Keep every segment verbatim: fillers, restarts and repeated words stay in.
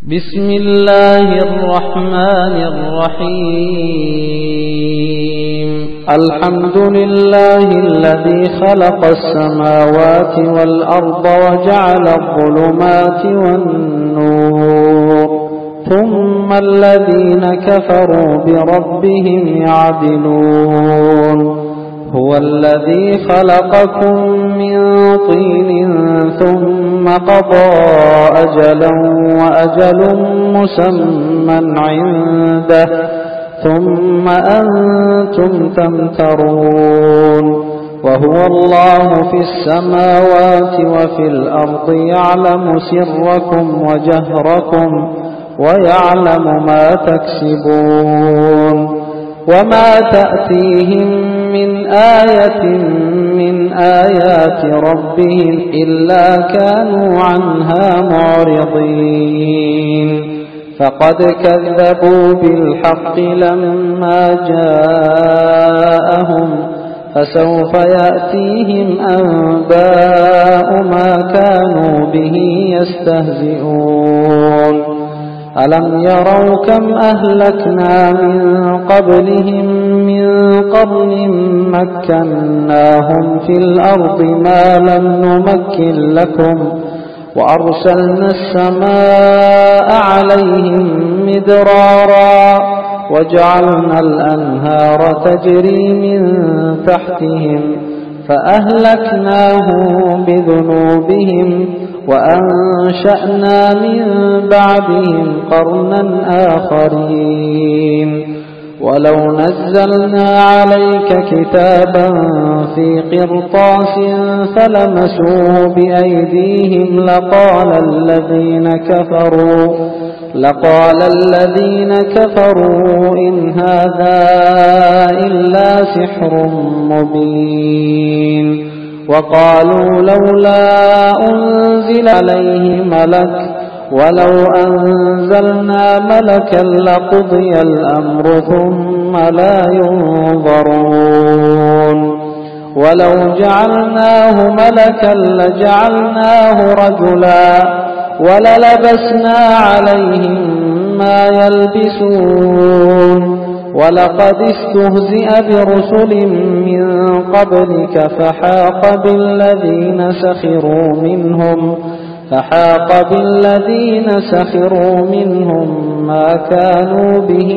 بسم الله الرحمن الرحيم. الحمد لله الذي خلق السماوات والأرض وجعل الظلمات والنور، ثم الذين كفروا بربهم يعدلون. هو الذي خلقكم من طين ثم قضى أجلا وأجل مسمى عنده ثم أنتم تمترون. وهو الله في السماوات وفي الأرض يعلم سركم وجهركم ويعلم ما تكسبون. وما تأتيهم من آية من آيات ربهم إلا كانوا عنها معرضين. فقد كذبوا بالحق لما جاءهم، فسوف يأتيهم أنباء ما كانوا به يستهزئون. ألم يروا كم أهلكنا من قبلهم من قرن مكناهم في الأرض ما لم نمكن لكم، وأرسلنا السماء عليهم مدرارا وجعلنا الأنهار تجري من تحتهم فأهلكناهم بذنوبهم وأنشأنا من بعدهم قرنا آخرين. ولو نزلنا عليك كتابا في قرطاس فلمسوه بأيديهم لقال الذين كفروا لقال الذين كفروا إن هذا إلا سحر مبين. وقالوا لولا أنزل عليه ملك ولو أنزلنا ملكا لقضي الأمر ثم لا ينظرون. ولو جعلناه ملكا لجعلناه رجلا وللبسنا عليهم ما يلبسون. ولقد استهزئ برسل من قبلك فحاق بالذين سخروا منهم فحاق بالذين سخروا منهم ما كانوا به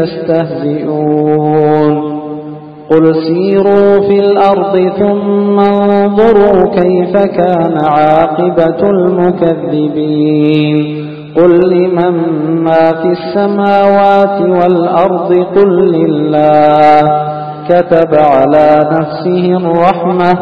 يستهزئون. قل سيروا في الأرض ثم انظروا كيف كان عاقبة المكذبين. قل لمن ما في السماوات والأرض قل لله كتب على نفسه الرحمة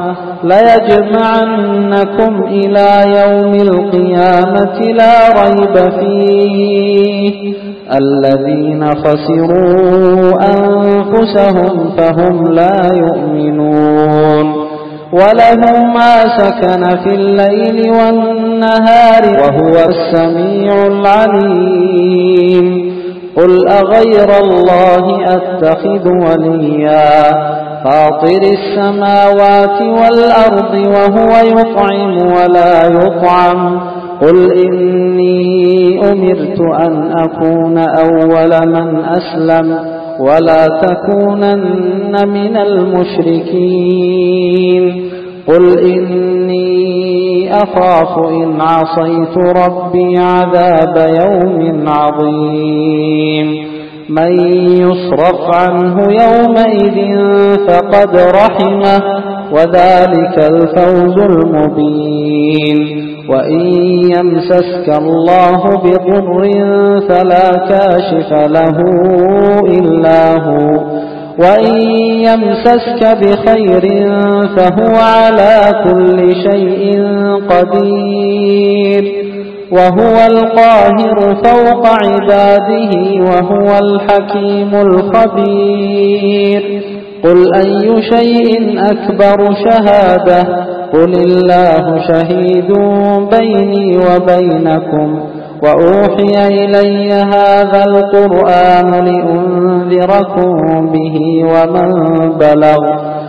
ليجمعنكم إلى يوم القيامة لا ريب فيه. الذين خسروا أنفسهم فهم لا يؤمنون. وله ما سكن في الليل والنهار وهو السميع العليم. قل أغير الله أتخذ وليا فاطر السماوات والأرض وهو يطعم ولا يطعم. قل إني أمرت أن أكون أول من أسلم ولا تكونن من المشركين. قل إني أخاف إن عصيت ربي عذاب يوم عظيم. من يصرف عنه يومئذ فقد رحمه وذلك الفوز المبين. وإن يمسسك الله بضر فلا كاشف له إلا هو، وإن يمسسك بخير فهو على كل شيء قدير. وهو القاهر فوق عباده وهو الحكيم الخبير. قل أي شيء أكبر شهادة قل الله شهيد بيني وبينكم. وأوحي إلي هذا القرآن لأنذركم به ومن بلغ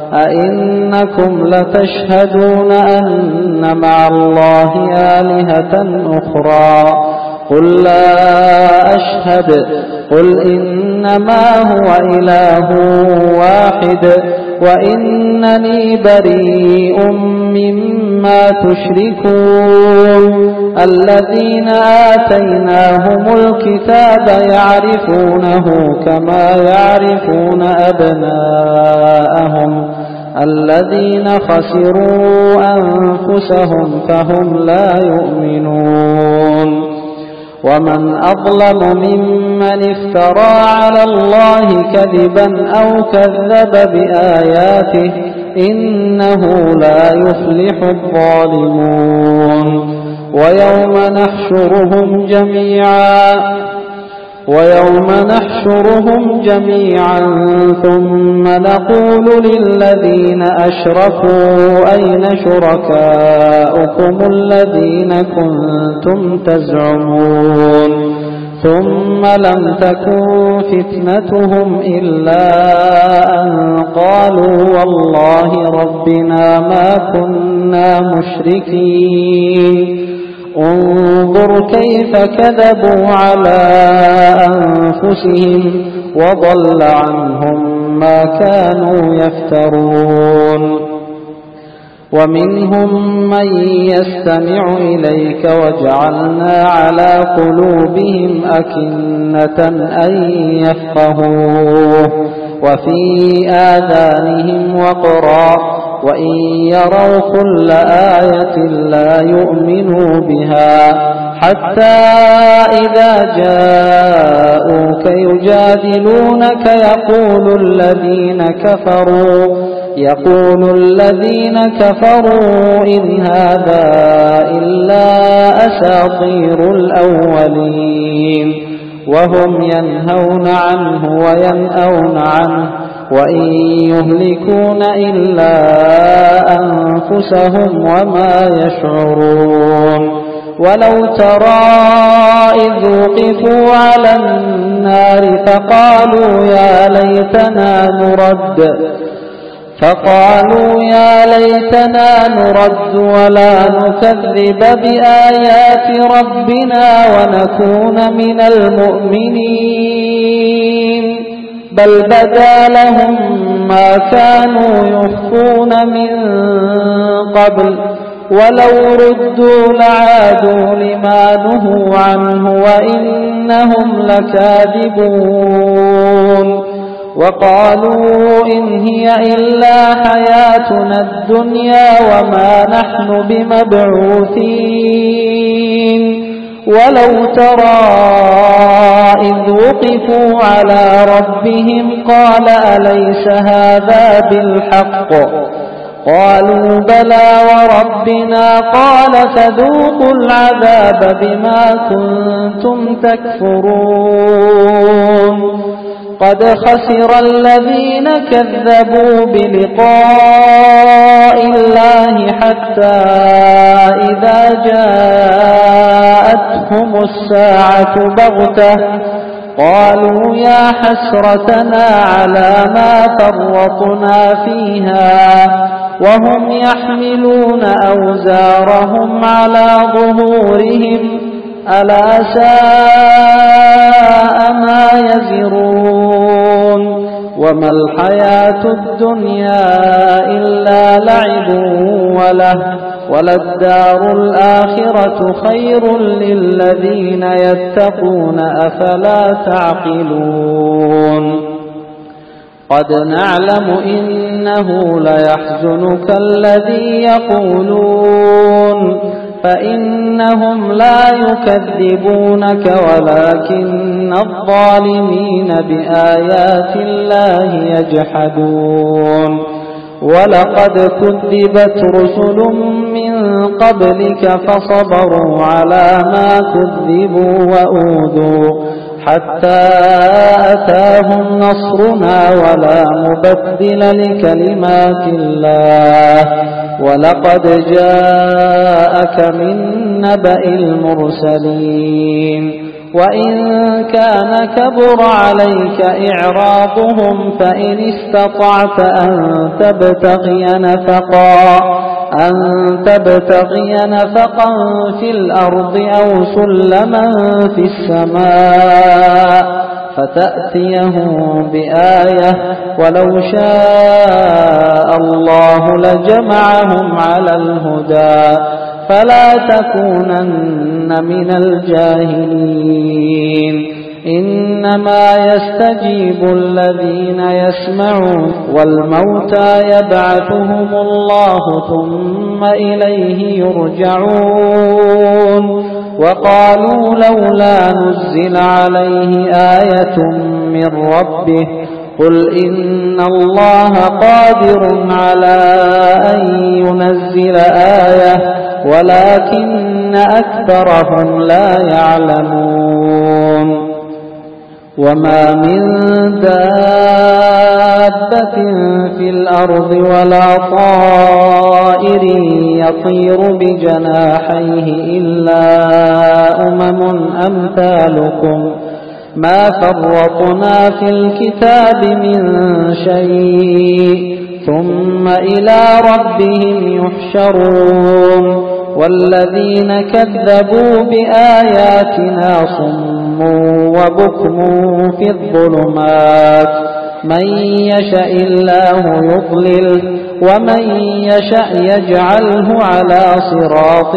أئنكم لتشهدون أن مع الله آلهة أخرى قل لا أشهد قل إنما هو إله واحد وإنني بريء مما تشركون الذين آتيناهم الكتاب يعرفونه كما يعرفون أبناءهم الذين خسروا أنفسهم فهم لا يؤمنون ومن أظلم ممن افترى على الله كذبا أو كذب بآياته إنه لا يفلح الظالمون ويوم نحشرهم جميعا ويوم نحشرهم جميعا ثم نقول للذين أشركوا أين شركاؤكم الذين كنتم تزعمون ثم لم تكن فتنتهم إلا أن قالوا والله ربنا ما كنا مشركين انظر كيف كذبوا على أنفسهم وضل عنهم ما كانوا يفترون ومنهم من يستمع إليك وجعلنا على قلوبهم أكنة أن يفقهوه وفي آذانهم وقرا وإن يروا كل آية لا يؤمنوا بها حتى إذا جاءوك يجادلونك يقول الذين كفروا يقول الذين كفروا إن هذا إلا أساطير الأولين وهم ينهون عنه وينأون عنه وإن يهلكون إلا أنفسهم وما يشعرون ولو ترى إذ وقفوا على النار فقالوا يا ليتنا نرد فقالوا يا ليتنا نرد ولا نكذب بآيات ربنا ونكون من المؤمنين بل بدا لهم ما كانوا يخفون من قبل ولو ردوا لعادوا لما نهوا عنه وإنهم لكاذبون وقالوا إن هي إلا حياتنا الدنيا وما نحن بمبعوثين ولو ترى إذ وقفوا على ربهم قال أليس هذا بالحق قالوا بلى وربنا قال فذوقوا العذاب بما كنتم تكفرون قد خسر الذين كذبوا بلقاء الله حتى إذا جاءتهم الساعة بغتة قالوا يا حسرتنا على ما فرطنا فيها وهم يحملون أوزارهم على ظهورهم ألا ساء ما يزرون وما الحياة الدنيا إلا لعب وله وللدار الآخرة خير للذين يتقون أفلا تعقلون قد نعلم إنه ليحزنك الذي يقولون فإنهم لا يكذبونك ولكن الظالمين بآيات الله يجحدون ولقد كذبت رسل من قبلك فصبروا على ما كذبوا وأوذوا حتى أتاهم نصرنا ولا مبدل لكلمات الله ولقد جاءك من نبأ المرسلين وإن كان كبر عليك إعراضهم فإن استطعت أن تبتغي نفقا أن تبتغي نفقا في الأرض أو سلما في السماء فتأتيهم بآية ولو شاء الله لجمعهم على الهدى فلا تكونن من الجاهلين إنما يستجيب الذين يسمعون والموتى يبعثهم الله ثم إليه يرجعون وقالوا لولا نزل عليه آية من ربه قل إن الله قادر على أن ينزل آية ولكن أكثرهم لا يعلمون وما من دابة في الأرض ولا طائر يطير بجناحيه إلا أمم أمثالكم ما فرطنا في الكتاب من شيء ثم إلى ربهم يحشرون والذين كذبوا بآياتنا صم وبكم في الظلمات من يشاء الله يضلل ومن يشاء يجعله على صراط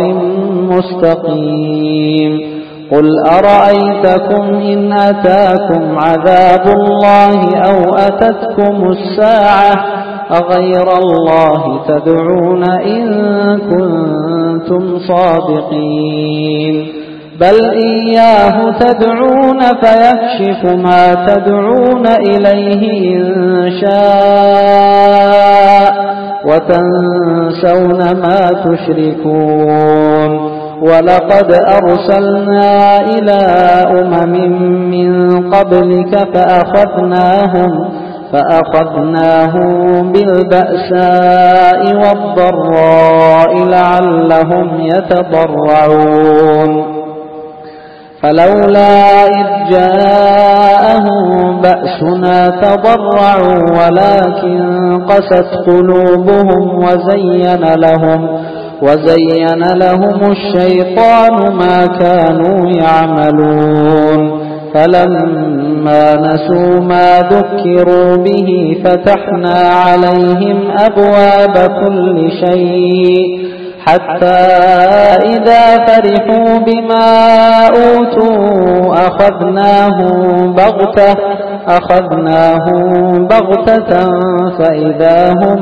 مستقيم قل أرأيتكم إن أتاكم عذاب الله أو أتتكم الساعة أغير الله تدعون إن كنتم صادقين بل إياه تدعون فيكشف ما تدعون إليه إن شاء وتنسون ما تشركون ولقد أرسلنا إلى أمم من قبلك فأخذناهم فأخذناهم بالبأساء والضراء لعلهم يتضرعون فلولا إذ جاءهم بأسنا تضرعوا ولكن قست قلوبهم وزين لهم وزين لهم الشيطان ما كانوا يعملون فلما نسوا ما ذكروا به فتحنا عليهم أبواب كل شيء حتى إذا فرحوا بما أوتوا أخذناهم بغتة أخذناهم بغتة فإذا هم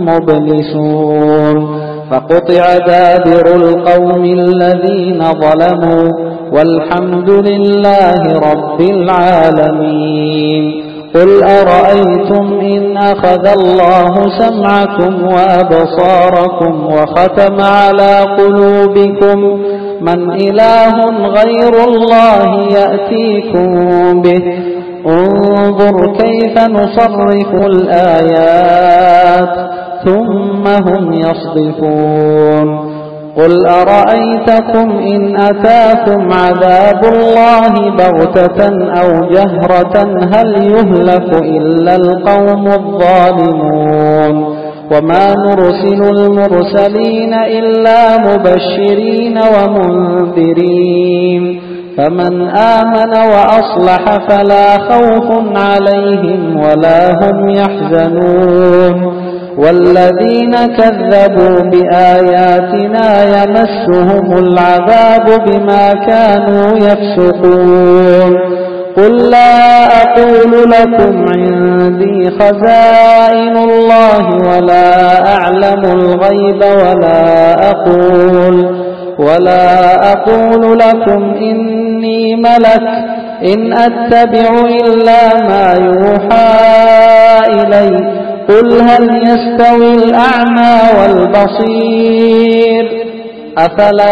مبلسون فقطع دابر القوم الذين ظلموا والحمد لله رب العالمين قل أرأيتم إن أخذ الله سمعكم وأبصاركم وختم على قلوبكم من إله غير الله يأتيكم به انظر كيف نصرف الآيات ثم هم يصدفون قل أرأيتكم إن أتاكم عذاب الله بغتة أو جهرة هل يهلك إلا القوم الظالمون وما نرسل المرسلين إلا مبشرين ومنذرين فمن آمن وأصلح فلا خوف عليهم ولا هم يحزنون والذين كذبوا بآياتنا يمسهم العذاب بما كانوا يفسقون قل لا أقول لكم عندي خزائن الله ولا أعلم الغيب ولا أقول ولا أقول لكم إني ملك إن أتبع إلا ما يوحى إلي قل هل يستوي الأعمى والبصير أفلا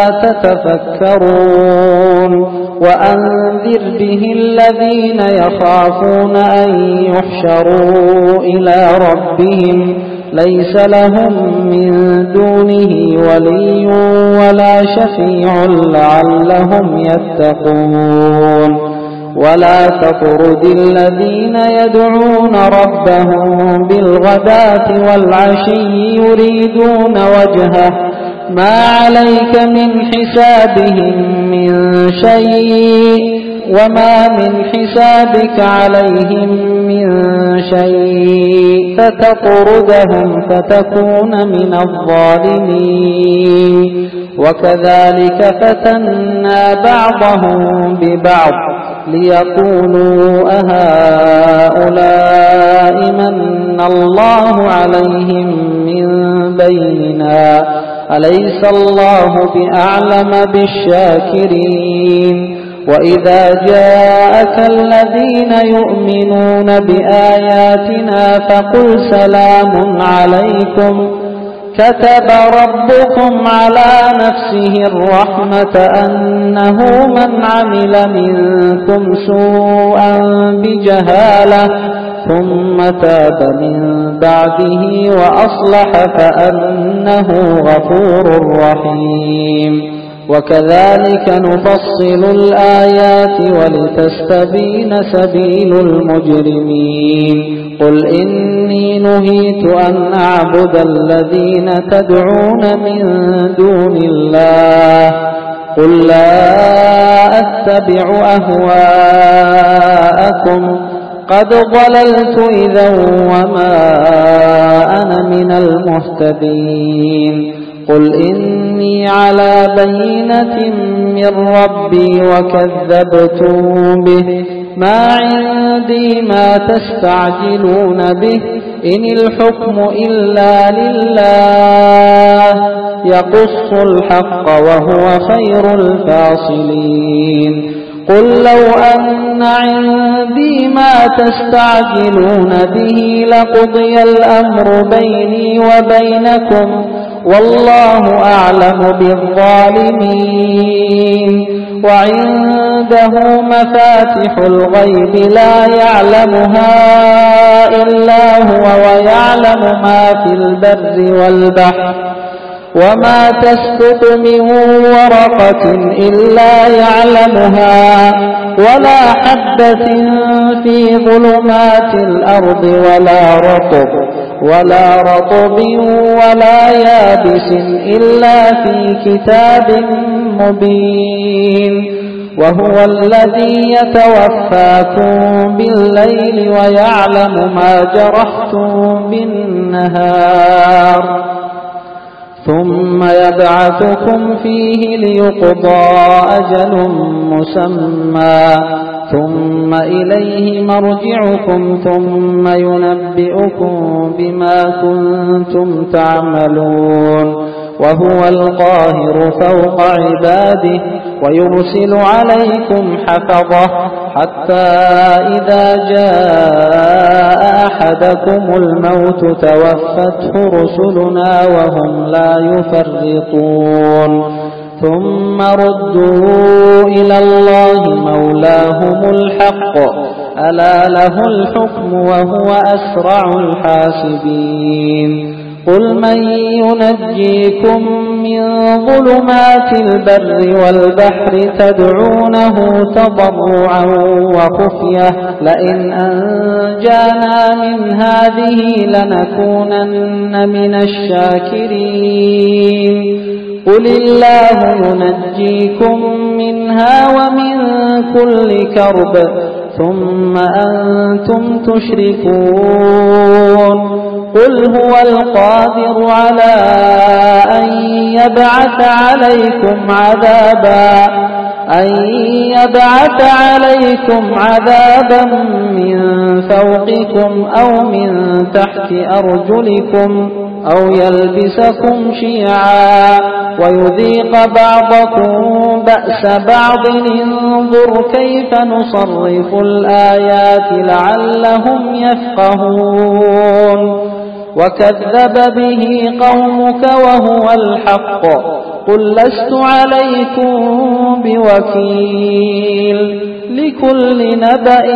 تتفكرون وأنذر به الذين يخافون أن يحشروا إلى ربهم ليس لهم من دونه ولي ولا شفيع لعلهم يتقون ولا تطرد الذين يدعون ربهم بالغداة والعشي يريدون وجهه ما عليك من حسابهم من شيء وما من حسابك عليهم من شيء فتطردهم فتكون من الظالمين وكذلك فتنا بعضهم ببعض ليقولوا أهؤلاء من الله عليهم من بيننا أليس الله بأعلم بالشاكرين وإذا جاءك الذين يؤمنون بآياتنا فقل سلام عليكم كتب ربكم على نفسه الرحمة أنه من عمل منكم سوءا بجهالة ثم تاب من بعده وأصلح فأنه غفور رحيم وكذلك نفصل الآيات ولتستبين سبيل المجرمين قل إني نهيت أن أعبد الذين تدعون من دون الله قل لا أتبع أهواءكم قد ضللت إذا وما أنا من المهتدين قل إني على بينة من ربي وكذبتم به ما عندي ما تستعجلون به إن الحكم إلا لله يقص الحق وهو خير الفاصلين قل لو أن عندي ما تستعجلون به لقضي الأمر بيني وبينكم والله أعلم بالظالمين وعنده مفاتح الغيب لا يعلمها إلا هو ويعلم ما في البر والبحر وما تسقط من ورقة إلا يعلمها ولا حبة في ظلمات الأرض ولا رطب ولا رطب ولا يابس إلا في كتاب مبين وهو الذي يتوفاكم بالليل ويعلم ما جرحتم بالنهار ثم يبعثكم فيه ليقضى أجل مسمى ثم إليه مرجعكم ثم ينبئكم بما كنتم تعملون وهو القاهر فوق عباده ويرسل عليكم حفظه حتى إذا جاء أحدكم الموت توفته رسلنا وهم لا يفرطون ثم ردوا إلى الله مولاهم الحق ألا له الحكم وهو أسرع الحاسبين قل من ينجيكم من ظلمات البر والبحر تدعونه تضرعا وخفية لئن أنجانا من هذه لنكونن من الشاكرين قل الله ينجيكم منها ومن كل كرب ثم أنتم تشركون قل هو القادر على أن يبعث عليكم عذابا أن يبعث عليكم عذابا من فوقكم أو من تحت أرجلكم أو يلبسكم شيعا ويذيق بعضكم بأس بعض انظر كيف نصرف الآيات لعلهم يفقهون وكذب به قومك وهو الحق قل لست عليكم بوكيل لكل نبأ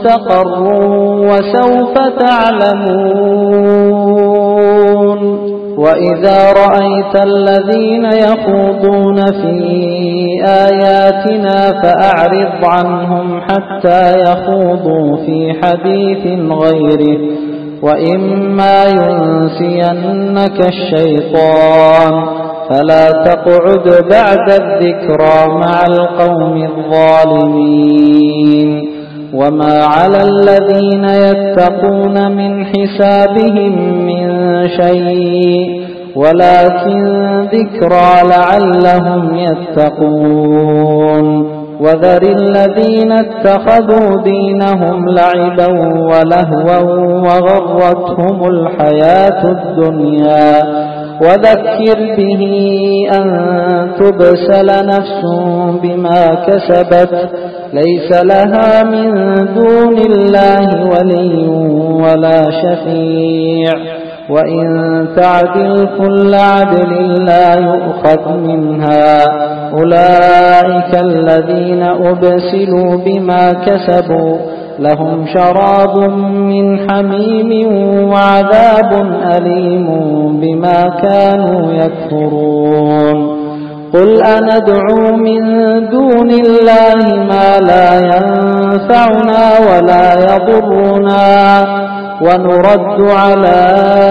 مستقر وسوف تعلمون. وإذا رأيت الذين يخوضون في آياتنا فأعرض عنهم حتى يخوضوا في حديث غيره وإما ينسينك الشيطان فلا تقعد بعد الذكرى مع القوم الظالمين وما على الذين يتقون من حسابهم من شيء ولكن ذكرى لعلهم يتقون وذر الذين اتخذوا دينهم لعبا ولهوا وغرتهم الحياة الدنيا وذكر به أن تبسل نفس بما كسبت ليس لها من دون الله ولي ولا شفيع وإن تعدل كل عدل لا يؤخذ منها أولئك الذين أبسلوا بما كسبوا لهم شراب من حميم وعذاب أليم بما كانوا يكفرون قل أندعو من دون الله ما لا ينفعنا ولا يضرنا ونرد على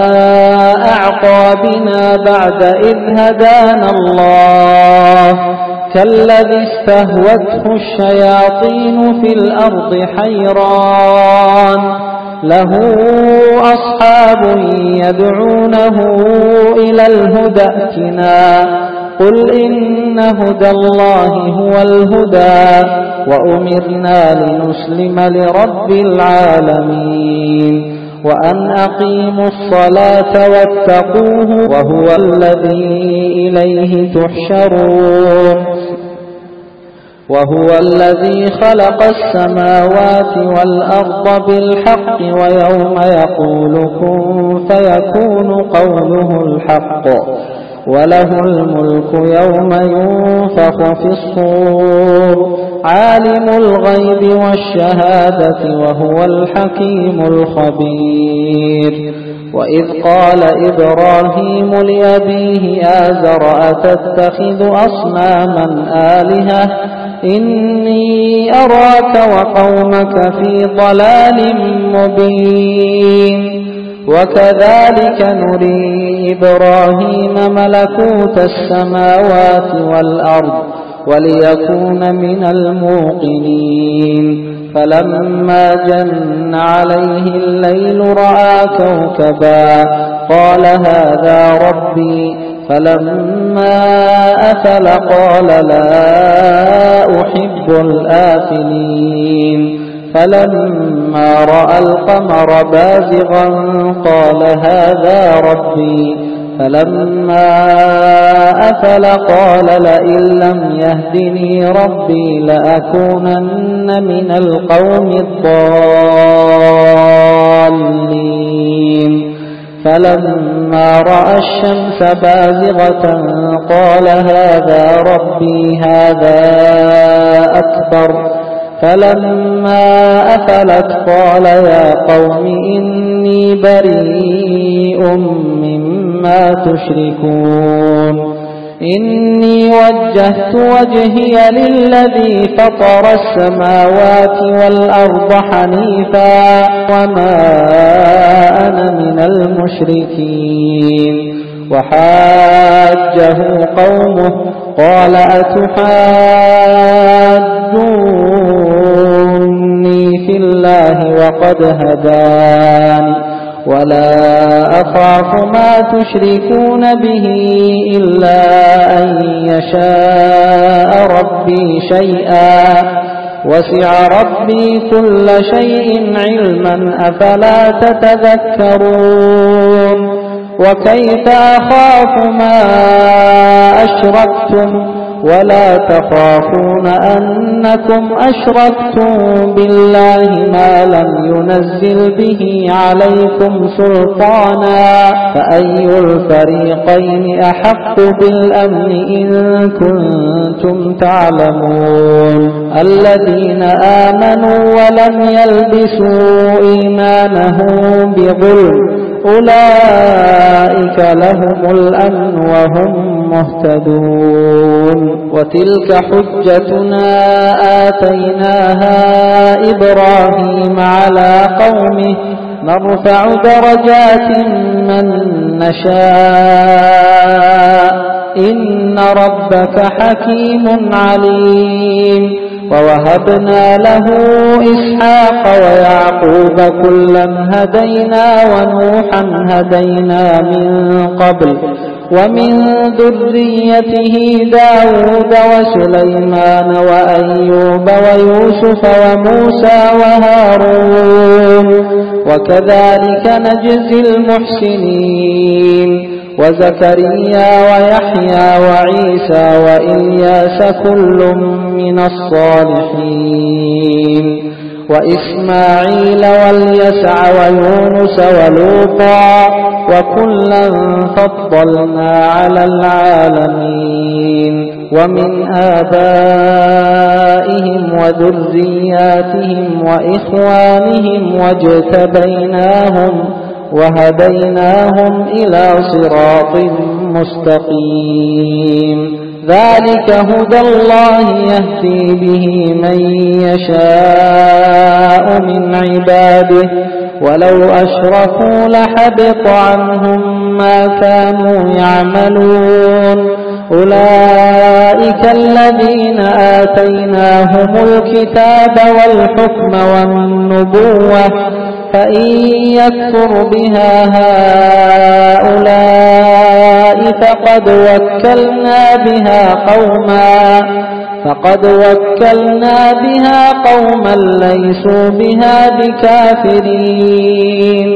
أعقابنا بعد إذ هدانا الله كالذي استهوته الشياطين في الأرض حيران له أصحاب يدعونه إلى الهدى ائتنا قل إن هدى الله هو الهدى وأمرنا لنسلم لرب العالمين وأن أقيموا الصلاة واتقوه وهو الذي إليه تحشرون وهو الذي خلق السماوات والأرض بالحق ويوم يقول كن فيكون قوله الحق وله الملك يوم ينفخ في الصور عالم الغيب والشهادة وهو الحكيم الخبير وإذ قال إبراهيم لأبيه آزر أتتخذ أصناما آلهة إني أراك وقومك في ضلال مبين وكذلك نري إبراهيم ملكوت السماوات والأرض وليكون من الموقنين فلما جن عليه الليل رأى كوكبا قال هذا ربي فلما أفل قال لا أحب الآفلين فلما رأى القمر بازغا قال هذا ربي فلما أفل قال لئن لم يهدني ربي لأكونن من القوم الضالين فلما رأى الشمس بازغة قال هذا ربي هذا أكبر فلما أفلت قال يا قوم إني بريء مما تشركون إني وجهت وجهي للذي فطر السماوات والأرض حنيفا وما أنا من المشركين وحاجه قومه قال أتحاجوني في الله وقد هداني ولا أخاف ما تشركون به إلا أن يشاء ربي شيئا وسع ربي كل شيء علما أفلا تتذكرون وكيف أخاف ما أشركتم ولا تخافون أنكم أشركتم بالله ما لم ينزل به عليكم سلطانا فأي الفريقين أحق بالأمن إن كنتم تعلمون الذين آمنوا ولم يلبسوا إيمانهم بظلم أولئك لهم الأمن وهم مهتدون. وتلك حجتنا آتيناها إبراهيم على قومه نرفع درجات من نشاء إن ربك حكيم عليم. ووهبنا له إسحاق ويعقوب كلا هدينا ونوحا هدينا من قبل ومن ذريته داود وسليمان وأيوب ويوسف وموسى وهارون وكذلك نجزي المحسنين. وزكريا ويحيى وعيسى وإلياس كل من الصالحين وإسماعيل واليسع ويونس ولوطا وكلا فضلنا على العالمين. ومن آبائهم وذرياتهم وإخوانهم واجتبيناهم وهديناهم إلى صراط مستقيم. ذلك هدى الله يهدي به من يشاء من عباده ولو أشركوا لحبط عنهم ما كانوا يعملون. أولئك الذين آتيناهم الكتاب والحكم والنبوة فإن يكفر بها هؤلاء فقد وكلنا بها قوما فقد وكلنا بها قوما ليسوا بها بكافرين.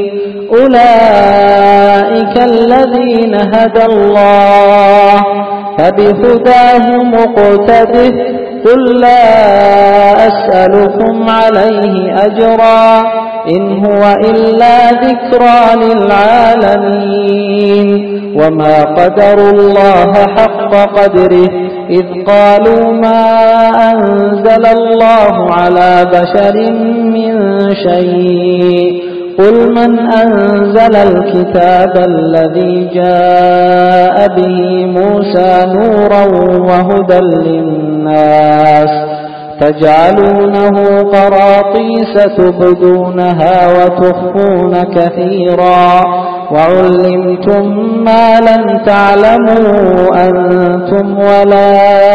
أولئك الذين هدى الله فبهداه مقتده. قل لا أسألكم عليه أجرا إن هو إلا ذكرى للعالمين. وما قدروا الله حق قدره إذ قالوا ما أنزل الله على بشر من شيء. قل من أنزل الكتاب الذي جاء به موسى نورا وهدى للناس تجعلونه قراطيس تبدونها وتخفون كثيرا وعلمتم ما لم تعلموا أنتم ولا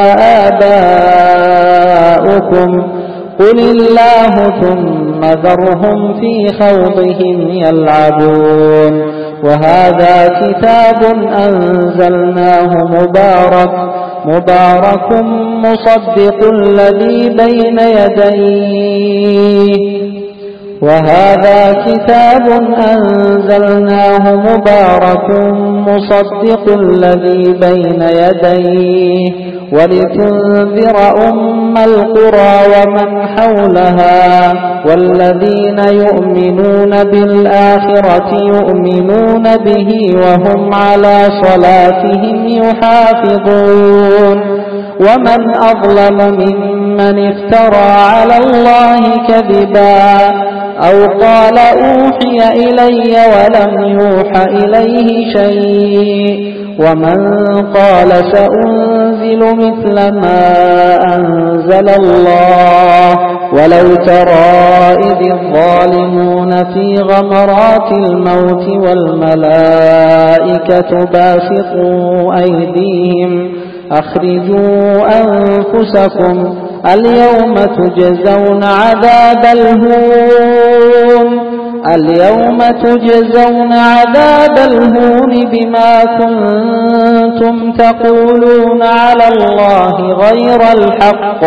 آباؤكم قل الله ثم ذرهم في خوضهم يلعبون. وهذا كتاب أنزلناه مبارك مبارك مصدق الذي بين يديه وهذا كتاب أنزلناه مبارك مصدق الذي بين يديه ولتنذر أم القرى ومن حولها والذين يؤمنون بالآخرة يؤمنون به وهم على صلاتهم يحافظون. ومن أظلم ممن افترى على الله كذبا أو قال أوحي إلي ولم يوح إليه شيء ومن قال سأنزل مثل ما أنزل الله. ولو ترى إذ الظالمون في غمرات الموت والملائكة باسطوا أيديهم أخرجوا أنفسكم اليوم تجزون عذاب الهون اليوم تجزون عذاب الهون بما كنتم تقولون على الله غير الحق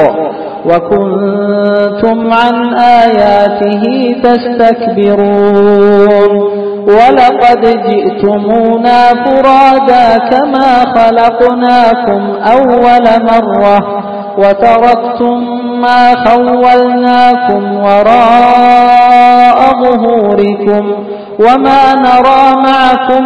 وكنتم عن آياته تستكبرون. ولقد جئتمونا فرادا كما خلقناكم أول مرة وتركتم ما خولناكم وراء ظهوركم وما نرى معكم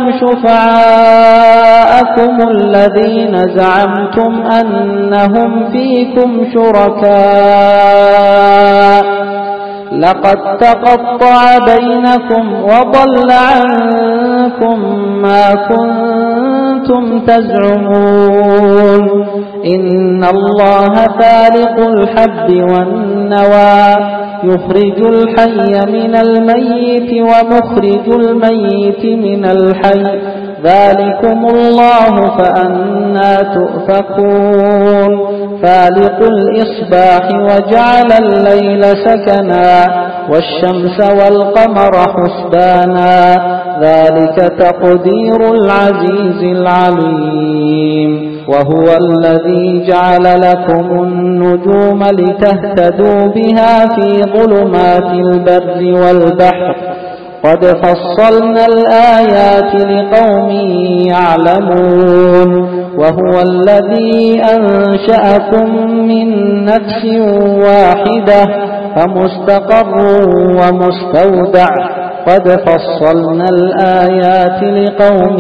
شفعاءكم الذين زعمتم أنهم فيكم شركاء لقد تقطع بينكم وضل عنكم ما كنتم تزعمون إن الله فالق الحب والنوى يخرج الحي من الميت ومخرج الميت من الحي ذلكم الله فأنى تؤفكون فالق الإصباح وجعل الليل سكنا والشمس والقمر حسبانا ذلك تقدير العزيز العليم وهو الذي جعل لكم النجوم لتهتدوا بها في ظلمات البر والبحر قد فصلنا الآيات لقوم يعلمون وهو الذي أنشأكم من نفس واحدة فمستقر ومستودع قد فصلنا الآيات لقوم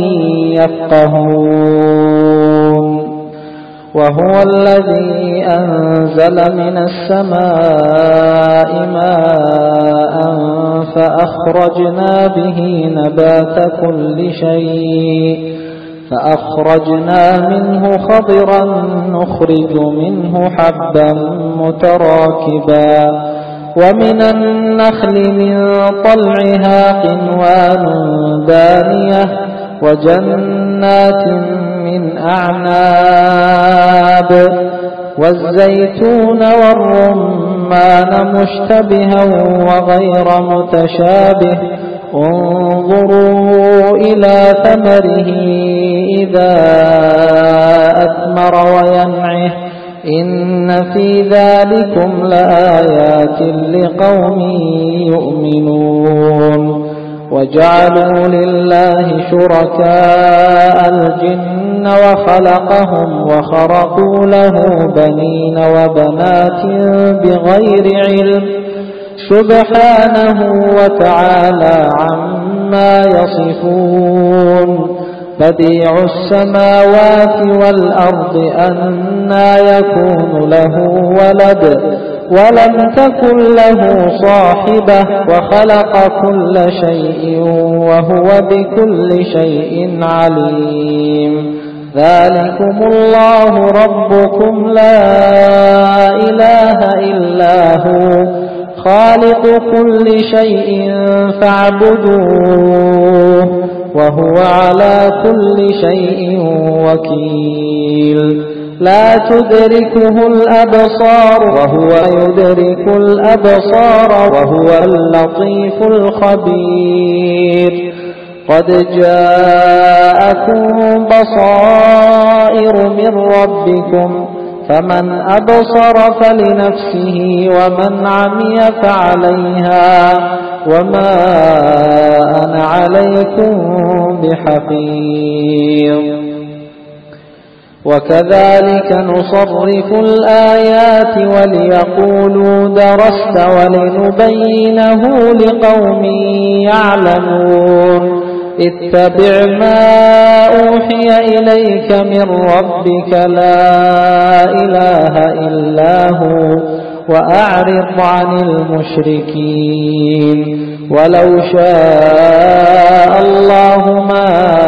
يفقهون وهو الذي أنزل من السماء ماء فأخرجنا به نبات كل شيء فأخرجنا منه خضرا نخرج منه حبا متراكبا ومن النخل من طلعها قنوان دانية وجنات من أعناب والزيتون والرمان مشتبها وغير متشابه انظروا إلى ثمره إذا أثمر وينعه إن في ذلكم لآيات لقوم يؤمنون وجعلوا لله شركاء الجن وخلقهم وخرقوا له بنين وبنات بغير علم سبحانه وتعالى عما يصفون بديع السماوات والأرض أنى يكون له ولد ولم تكن له صاحبة وخلق كل شيء وهو بكل شيء عليم ذلكم الله ربكم لا إله إلا هو خالق كل شيء فاعبدوه وهو على كل شيء وكيل لا تدركه الأبصار وهو يدرك الأبصار وهو اللطيف الخبير قد جاءكم بصائر من ربكم فمن أبصر فلنفسه ومن عمي فعليها وما أنا عليكم بحفيظ وكذلك نصرف الآيات وليقولوا درست ولنبينه لقوم يعلمون اتبع ما أوحي إليك من ربك لا إله إلا هو وأعرض عن المشركين ولو شاء الله ما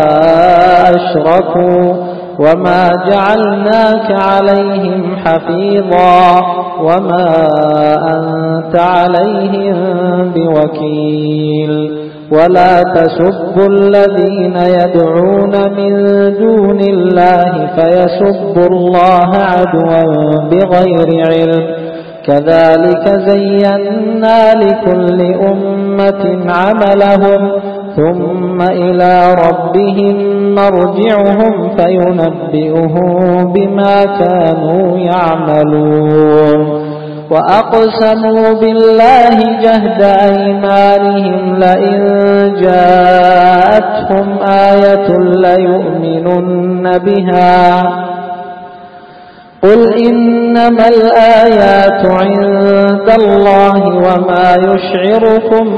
أشركوا وما جعلناك عليهم حفيظا وما أنت عليهم بوكيل ولا تسبوا الذين يدعون من دون الله فيسبوا الله عدوا بغير علم كذلك زينا لكل أمة عملهم ثم إلى ربهم مرجعهم فينبئهم بما كانوا يعملون وأقسموا بالله جهد أيمانهم لئن جاءتهم آية ليؤمنن بها قل إنما الآيات عند الله وما يشعركم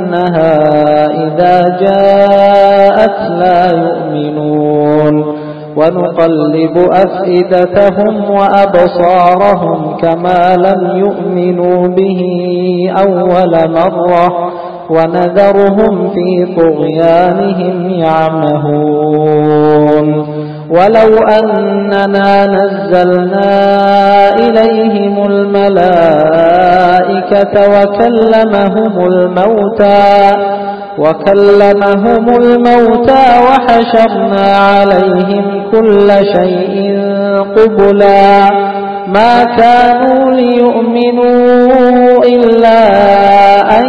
أنها إذا جاءت لا يؤمنون ونقلب أفئدتهم وأبصارهم كما لم يؤمنوا به أول مرة ونذرهم في طغيانهم يعمهون ولو أننا نزلنا إليهم الملائكة وكلمهم الموتى وكلمهم الموتى وحشرنا عليهم كل شيء قبلا ما كانوا ليؤمنوا إلا أن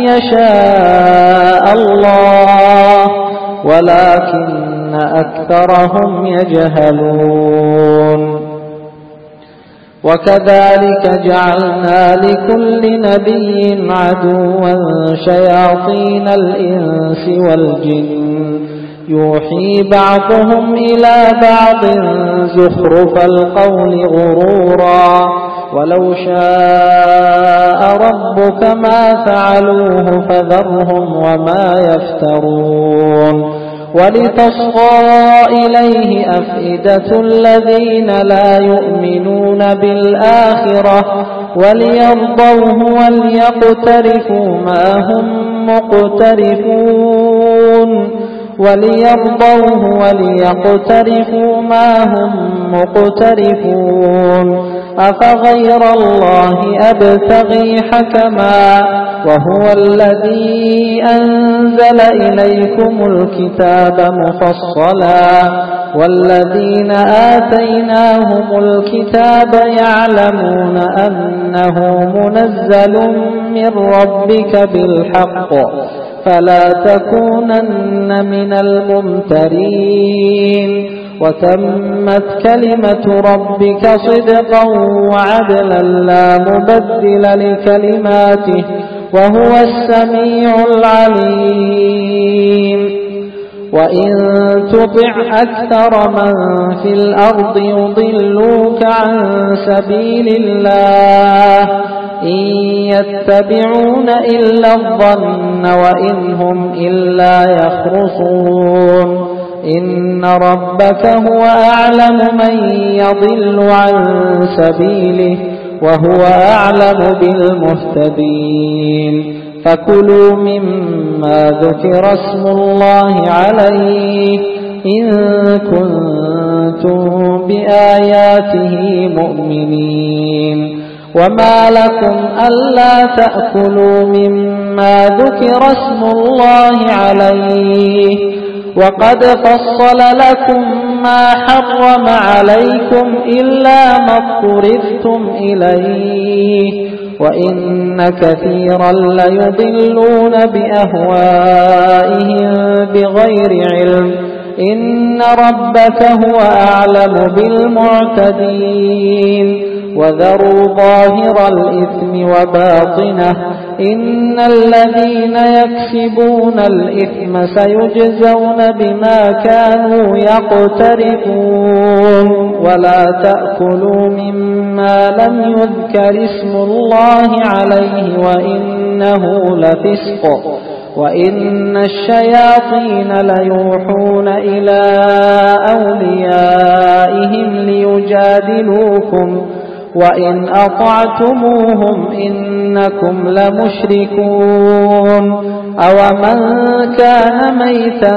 يشاء الله ولكن أكثرهم يجهلون وكذلك جعلنا لكل نبي عدوا شياطين الإنس والجن يوحي بعضهم إلى بعض زخرف القول غرورا ولو شاء ربك ما فعلوه فذرهم وما يفترون ولتصغى إليه أفئدة الذين لا يؤمنون بالآخرة وليرضوه وليقترفوا ما هم مقترفون وليرضوه وليقترفوا ما هم مقترفون أفغير الله أبتغي حكما وهو الذي أنزل إليكم الكتاب مفصلا والذين آتيناهم الكتاب يعلمون أنه منزل من ربك بالحق فلا تكونن من الممترين وتمت كلمة ربك صدقا وعدلا لا مبدل لكلماته وهو السميع العليم وإن تطع أكثر من في الأرض يضلوك عن سبيل الله إن يتبعون إلا الظن وإن هم إلا يخرصون إن ربك هو أعلم من يضل عن سبيله وهو أعلم بالمهتدين فكلوا مما ذكر اسم الله عليه إن كنتم بآياته مؤمنين وما لكم ألا تأكلوا مما ذكر اسم الله عليه وقد فصل لكم ما حرم عليكم إلا ما اضطررتم إليه وإن كثيرا ليضلون بأهوائهم بغير علم إن ربك هو أعلم بالمعتدين وذروا ظاهر الإثم وباطنه إن الذين يكسبون الإثم سيجزون بما كانوا يقترفون ولا تأكلوا مما لم يذكر اسم الله عليه وإنه لفسق وإن الشياطين ليوحون إلى أوليائهم ليجادلوكم وإن أطعتموهم إنكم لمشركون أومن كان ميتا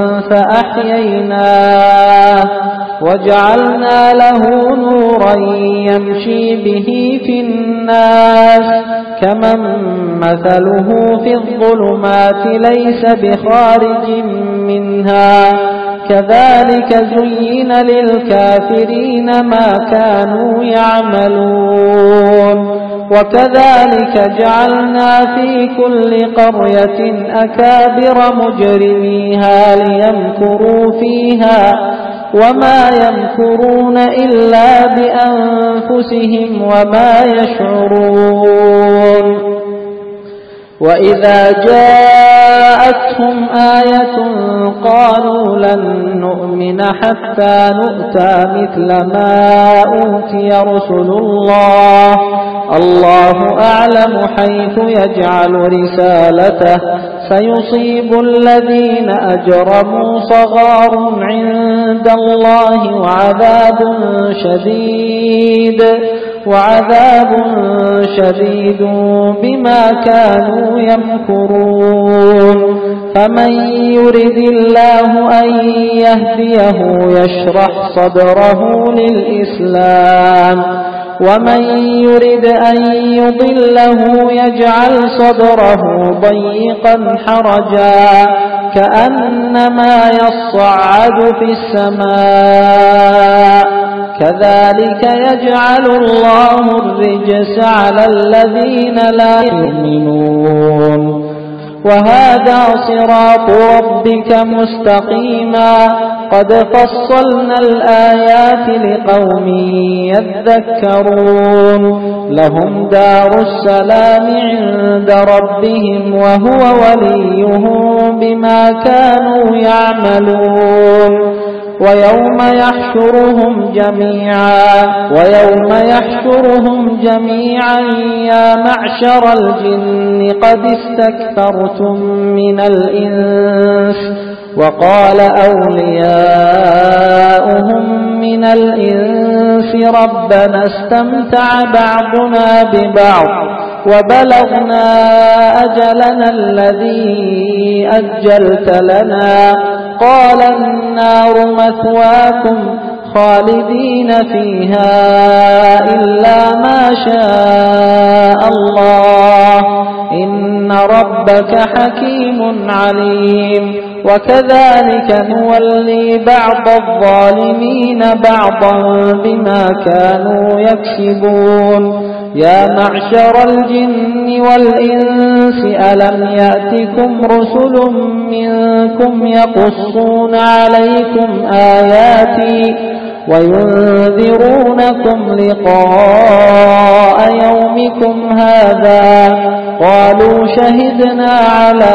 فأحييناه وجعلنا له نورا يمشي به في الناس كمن مثله في الظلمات ليس بخارج منها كذلك زين للكافرين ما كانوا يعملون وكذلك جعلنا في كل قرية أكابر مجرميها ليمكروا فيها وما يمكرون إلا بأنفسهم وما يشعرون وإذا جاء جاءتهم آية قالوا لن نؤمن حتى نؤتى مثل ما أوتي رسل الله الله أعلم حيث يجعل رسالته سيصيب الذين أجرموا صغار عند الله وعذاب شديد وعذاب شديد بما كانوا يمكرون فمن يرد الله أن يهديه يشرح صدره للإسلام ومن يرد أن يضله يجعل صدره ضيقا حرجا كأنما يصعد في السماء كذلك يجعل الله الرجس على الذين لا يؤمنون وهذا صراط ربك مستقيما قد فصلنا الآيات لقوم يذكرون لهم دار السلام عند ربهم وهو وليهم بما كانوا يعملون ويوم يحشرهم جميعا ويوم يحشرهم جميعا يا معشر الجن قد استكثرتم من الإنس وقال أولياؤهم من الإنس ربنا استمتع بعضنا ببعض وبلغنا أجلنا الذي أجلت لنا قال النار مثواكم خالدين فيها إلا ما شاء الله إن ربك حكيم عليم وكذلك نولي بعض الظالمين بعضا بما كانوا يكسبون يا معشر الجن والإنس ألم يأتكم رسل منكم يقصون عليكم آياتي وينذرونكم لقاء يومكم هذا قالوا شهدنا على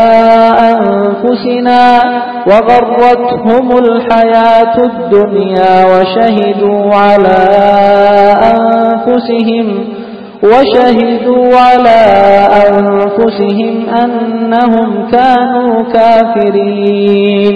أنفسنا وغرتهم الحياة الدنيا وشهدوا على أنفسهم وشهدوا على أنفسهم أنهم كانوا كافرين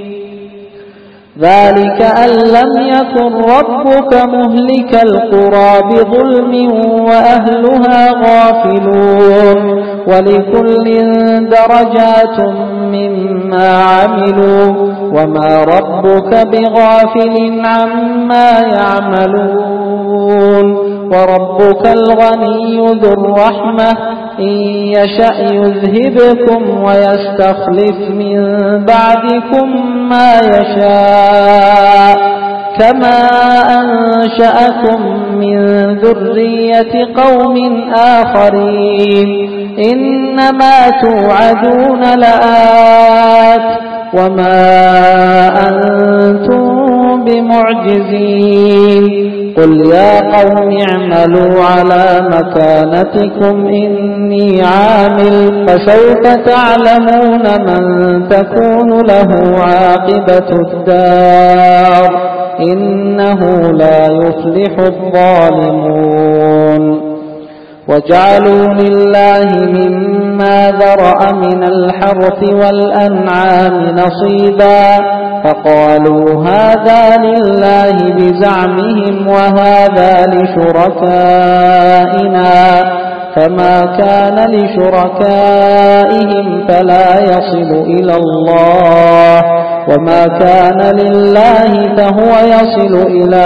ذلك أن لم يكن ربك مهلك القرى بظلم وأهلها غافلون ولكل درجات مما عملوا وما ربك بغافل عما يعملون وربك الغني ذو الرحمة إن يشأ يذهبكم ويستخلف من بعدكم ما يشاء كما أنشأكم من ذرية قوم آخرين إنما توعدون لآت وما أنتم بمعجزين قل يا قوم اعملوا على مكانتكم إني عامل فسوف تعلمون من تكون له عاقبة الدار إنه لا يفلح الظالمون وجعلوا لله مما ذرأ من الحرث والأنعام نصيبا فقالوا هذا لله بزعمهم وهذا لشركائنا فما كان لشركائهم فلا يصل إلى الله وما كان لله فهو يصل إلى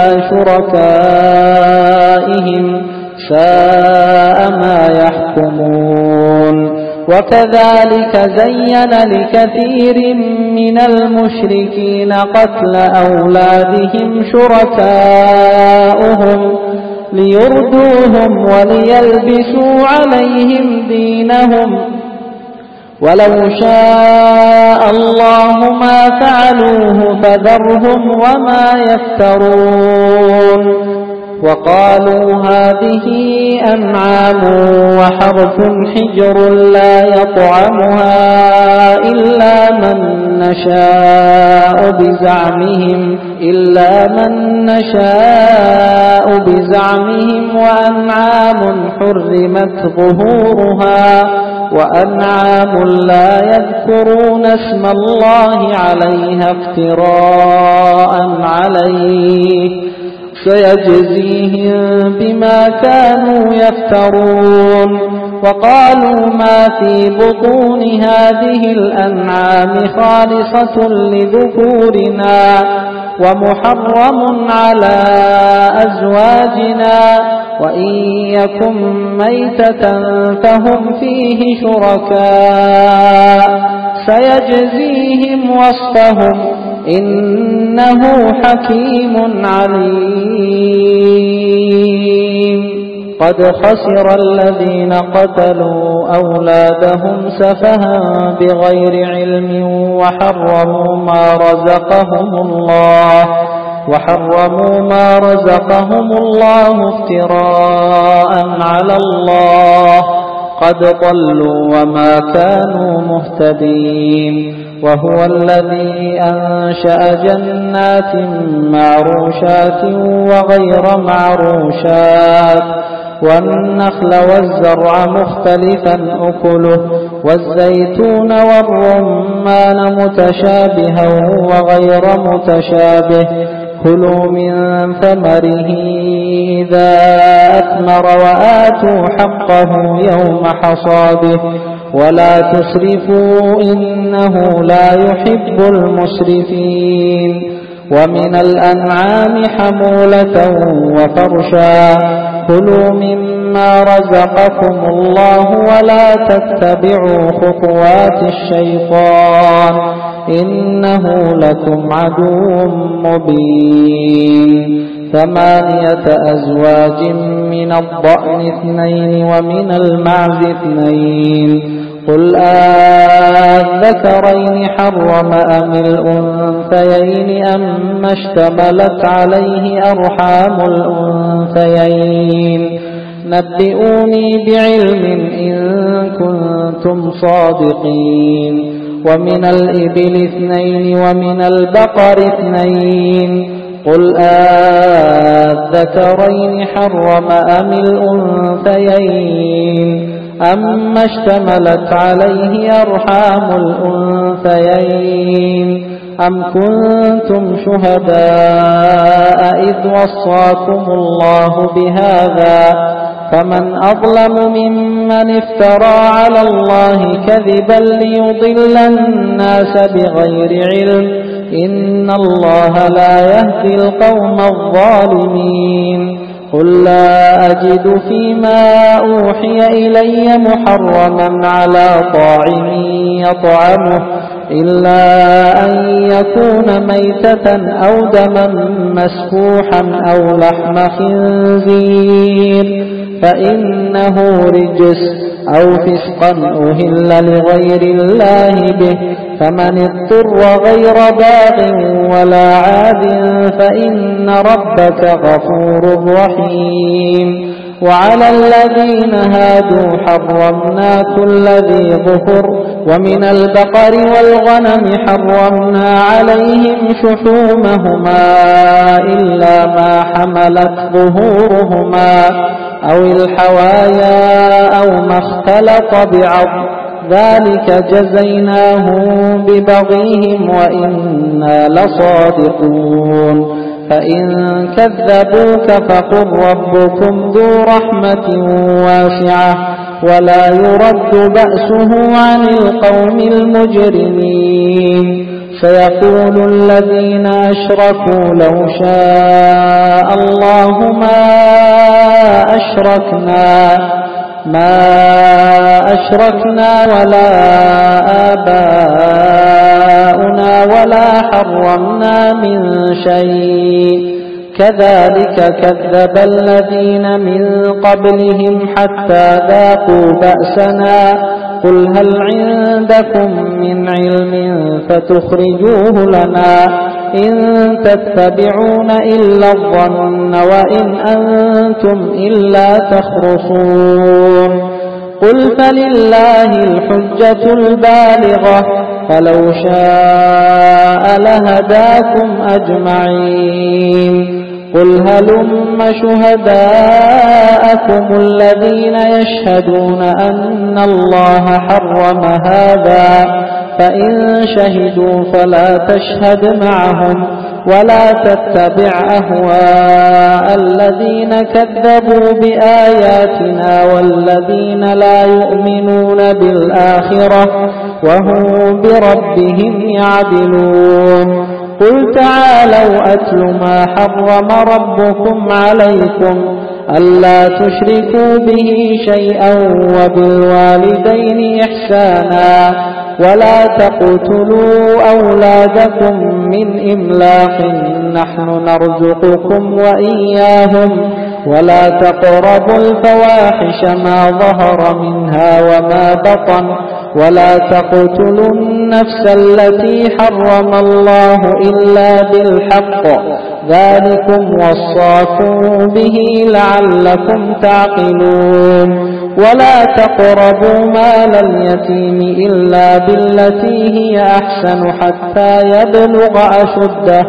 شركائهم ساء ما يحكمون وكذلك زين لكثير من المشركين قتل أولادهم شركاؤهم ليردوهم وليلبسوا عليهم دينهم ولو شاء الله ما فعلوه فذرهم وما يفترون وقالوا هذه أنعام وحرث حجر لا يطعمها إلا من نشاء بزعمهم إلا من نشاء بزعمهم وأنعام حرمت ظهورها وأنعام لا يذكرون اسم الله عليها افتراء عليه سيجزيهم بما كانوا يفترون. وقالوا ما في بطون هذه الأنعام خالصة لذكورنا ومحرم على أزواجنا وإن يكن ميتة فهم فيه شركاء سيجزيهم وصفهم إنه حكيم عليم. قد خسر الذين قتلوا أولادهم سفها بغير علم وحرموا ما رزقهم الله وحرموا ما رزقهم الله افتراء على الله قد ضلوا وما كانوا مهتدين. وهو الذي أنشأ جنات معروشات وغير معروشات والنخل والزرع مختلفا أكله والزيتون والرمان متشابها وغير متشابه كلوا من ثمره إذا أثمر وآتوا حقه يوم حصاده ولا تسرفوا إنه لا يحب المسرفين. ومن الأنعام حمولة وفرشا كلوا مما رزقكم الله ولا تتبعوا خطوات الشيطان إنه لكم عدو مبين. ثمانية أزواج من الضأن اثنين ومن المعز اثنين قل آذكرين حرم أم الأنثيين أم اشتملت عليه أرحام الأنثيين نبئوني بعلم إن كنتم صادقين. ومن الإبل اثنين ومن البقر اثنين قل آذكرين حرم أم الأنثيين أم اشتملت عليه أرحام الأنثيين أم كنتم شهداء إذ وصاكم الله بهذا فمن أظلم ممن افترى على الله كذبا ليضل الناس بغير علم إن الله لا يهدي القوم الظالمين. قل لا أجد فيما أوحي إلي محرما على طاعم يطعمه إلا أن يكون ميتة أو دما مسفوحا أو لحم خنزير فإنه رجس أو فسقا أهل لغير الله به فمن اضطر غير باغ ولا عاد فإن ربك غفور رحيم. وعلى الذين هادوا حرمنا كل ذي ظفر ومن البقر والغنم حرمنا عليهم شحومهما إلا ما حملت ظهورهما أو الحوايا أو ما اختلط بعظم ذلك جزيناهم ببغيهم وإنا لصادقون. فإن كذبوك فقل ربكم ذو رحمة واسعة ولا يرد بأسه عن القوم المجرمين. سيقول الذين أشركوا لو شاء الله ما أشركنا ما أشركنا ولا آباؤنا ولا حرمنا من شيء كذلك كذب الذين من قبلهم حتى ذاقوا بأسنا قل هل عندكم من علم فتخرجوه لنا إن تتبعون إلا الظن وإن أنتم إلا تخرصون قل فلله الحجة البالغة فلو شاء لهداكم أجمعين قل هلم شهداءكم الذين يشهدون أن الله حرم هذا فإن شهدوا فلا تشهد معهم ولا تتبع أهواء الذين كذبوا بآياتنا والذين لا يؤمنون بالآخرة وهم بربهم يعدلون قل تعالوا أتل ما حرم ربكم عليكم ألا تشركوا به شيئا وبالوالدين إحسانا ولا تقتلوا أولادكم من إملاق نحن نرزقكم وإياهم ولا تقربوا الفواحش ما ظهر منها وما بطن ولا تقتلوا النفس التي حرم الله إلا بالحق ذلكم وصاكم به لعلكم تعقلون ولا تقربوا مال اليتيم إلا بالتي هي أحسن حتى يبلغ أشده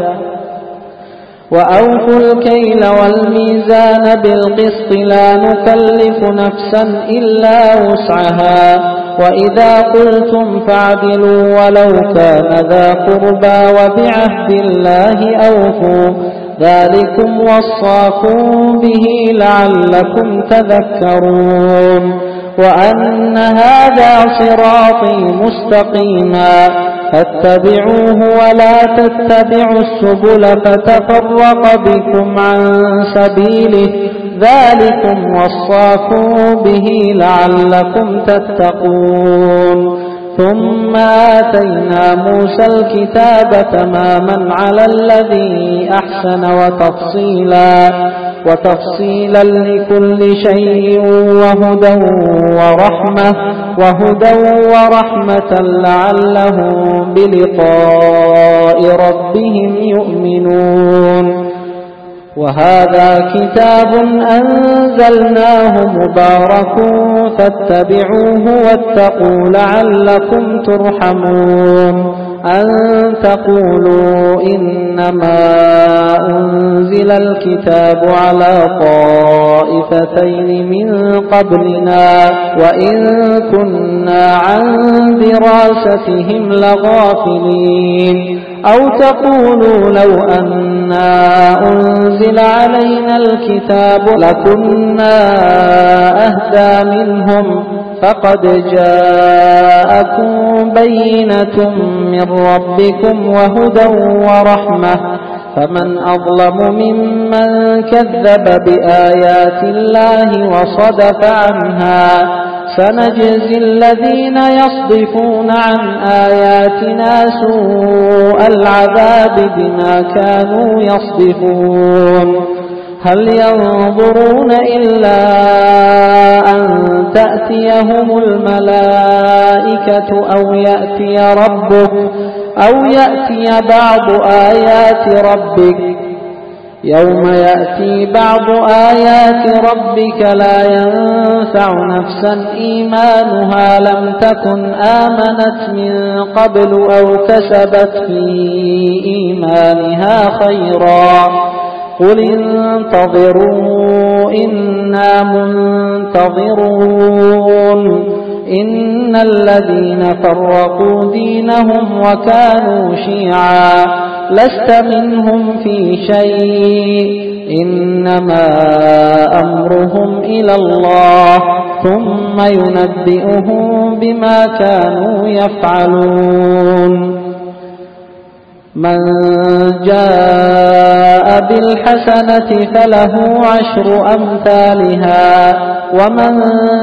وأوفوا الكيل والميزان بالقسط لا نكلف نفسا إلا وسعها وإذا قلتم فاعدلوا ولو كان ذا قربى وبعهد الله أوفوا ذلكم وصاكم به لعلكم تذكرون وأن هذا صراطي مستقيما فاتبعوه ولا تتبعوا السبل فتفرق بكم عن سبيله ذلكم وصاكم به لعلكم تتقون ثم آتينا موسى الكتاب تماما على الذي أحسن وتفصيلا وتفصيلا لكل شيء وهدى ورحمة وهدى ورحمة لعلهم بلقاء ربهم يؤمنون وهذا كتاب أنزلناه مبارك فاتبعوه واتقوا لعلكم ترحمون أن تقولوا إنما أنزل الكتاب على طائفتين من قبلنا وإن كنا عن دراستهم لغافلين أو تقولوا لو أنا أنزل علينا الكتاب لكنا أهدى منهم فقد جاءكم بينة من ربكم وهدى ورحمة فمن أظلم ممن كذب بآيات الله وصدف عنها سنجزي الذين يصدفون عن آياتنا سوء العذاب بما كانوا يصدفون هل ينظرون إلا أن تأتيهم الملائكة أو يأتي ربك أو يأتي بعض آيات ربك يوم يأتي بعض آيات ربك لا ينفع نفسا إيمانها لم تكن آمنت من قبل أو كسبت في إيمانها خيرا قل انتظروا إنا منتظرون إن الذين فرقوا دينهم وكانوا شيعا لست منهم في شيء إنما أمرهم إلى الله ثم ينبئهم بما كانوا يفعلون من جاء بالحسنة فله عشر أمثالها ومن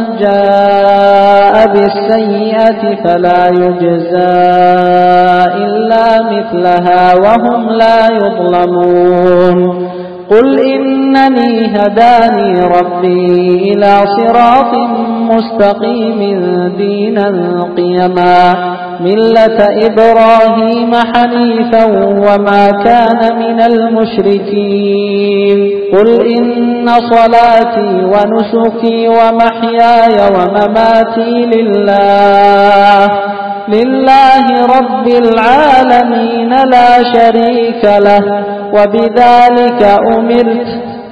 جاء بالسيئة فلا يجزى إلا مثلها وهم لا يظلمون قل إنني هداني ربي إلى صراط مستقيم دينا قيما ملة إبراهيم حنيفا وما كان من المشركين قل إن صلاتي ونسكي ومحياي ومماتي لله لله رب العالمين لا شريك له وبذلك أمرت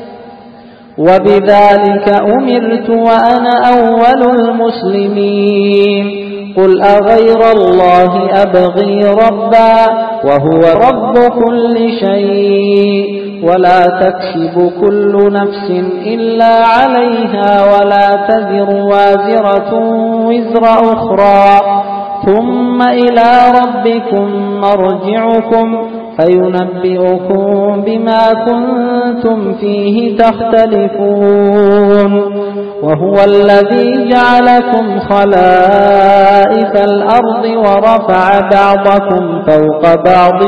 وبذلك أمرت وأنا أول المسلمين قل أغير الله أبغي ربا وهو رب كل شيء ولا تكسب كل نفس إلا عليها ولا تزر وازرة وزر أخرى ثم إلى ربكم مرجعكم فينبئكم بما كنتم فيه تختلفون وهو الذي جعلكم خلائف الأرض ورفع بعضكم فوق بعض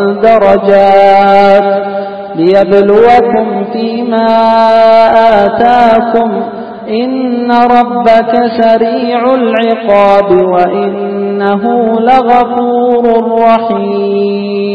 درجات ليبلوكم فيما آتاكم إن ربك سريع العقاب وإنه لغفور رحيم